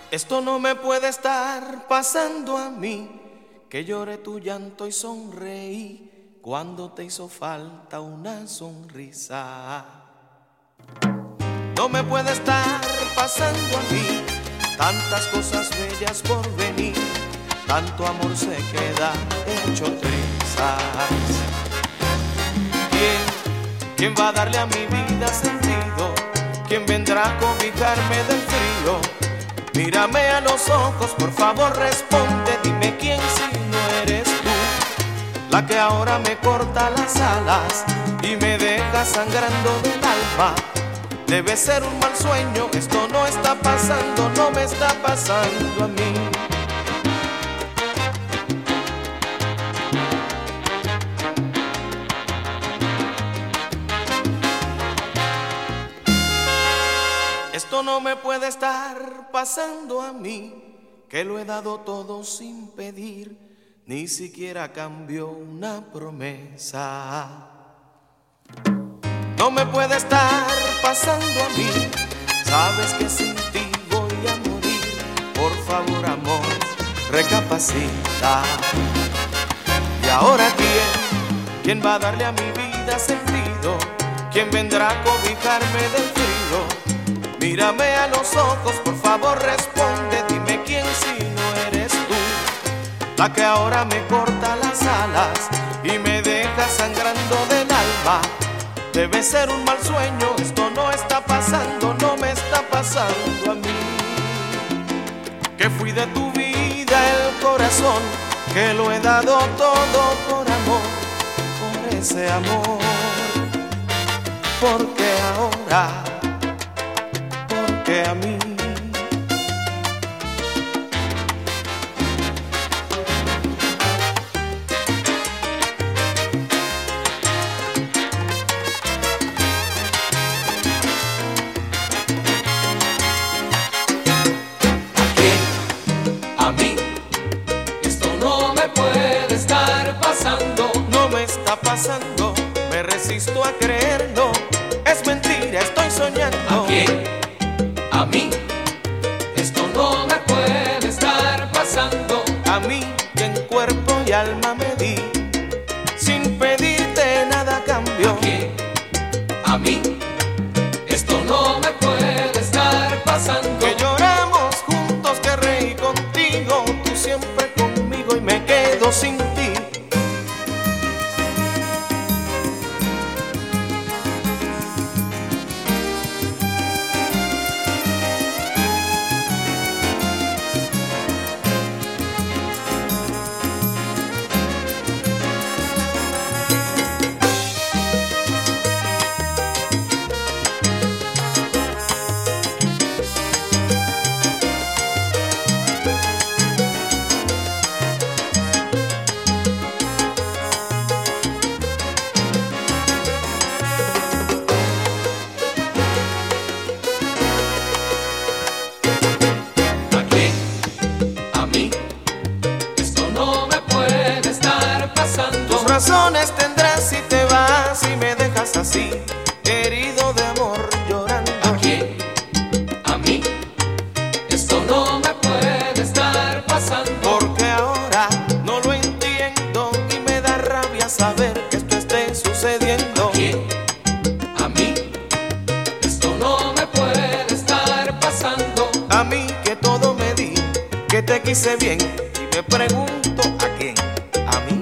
Esto no me puede estar pasando a mí, que lloré tu llanto y sonreí cuando te hizo falta una sonrisa. No me puede estar pasando a mí, tantas cosas bellas por venir, tanto amor se queda hecho trizas. ¿Quién va a darle a mi vida sentido? ¿Quién vendrá a cobijarme del frío? Mírame a los ojos, por favor responde, dime quién si no eres tú, la que ahora me corta las alas y me deja sangrando del alma. Debe ser un mal sueño, esto no está pasando, no me está pasando a mí. Esto no me puede estar pasando a mí, que lo he dado todo sin pedir, ni siquiera cambio una promesa. No me puede estar pasando a mí, sabes que sin ti voy a morir. Por favor, amor, recapacita. ¿Y ahora quién va a darle a mi vida sentido? ¿Quién vendrá a cobijarme del frío? Mírame a los ojos, por favor responde, dime quién si no eres tú, la que ahora me corta las alas y me deja sangrando del alma. Debe ser un mal sueño, esto no está pasando, no me está pasando a mí. Que fui de tu vida el corazón, que lo he dado todo por amor, por ese amor. Porque ahora, porque a mí. No me está pasando, me resisto a creerlo, es mentira, estoy soñando. ¿A quién? A mí, esto no me puede estar pasando. A mí, que en cuerpo y alma me di, sin pedirte nada a cambio. ¿A quién? A mí, esto no me puede estar pasando. Que lloramos juntos, que reí contigo, tú siempre conmigo y me quedo sin ti. Razones tendrás si te vas y me dejas así, herido de amor, llorando. ¿A quién? A mí, esto no me puede estar pasando. Porque ahora no lo entiendo y me da rabia saber que esto esté sucediendo. ¿A quién? A mí, esto no me puede estar pasando. A mí que todo me di, que te quise bien y me pregunto ¿a quién? A mí.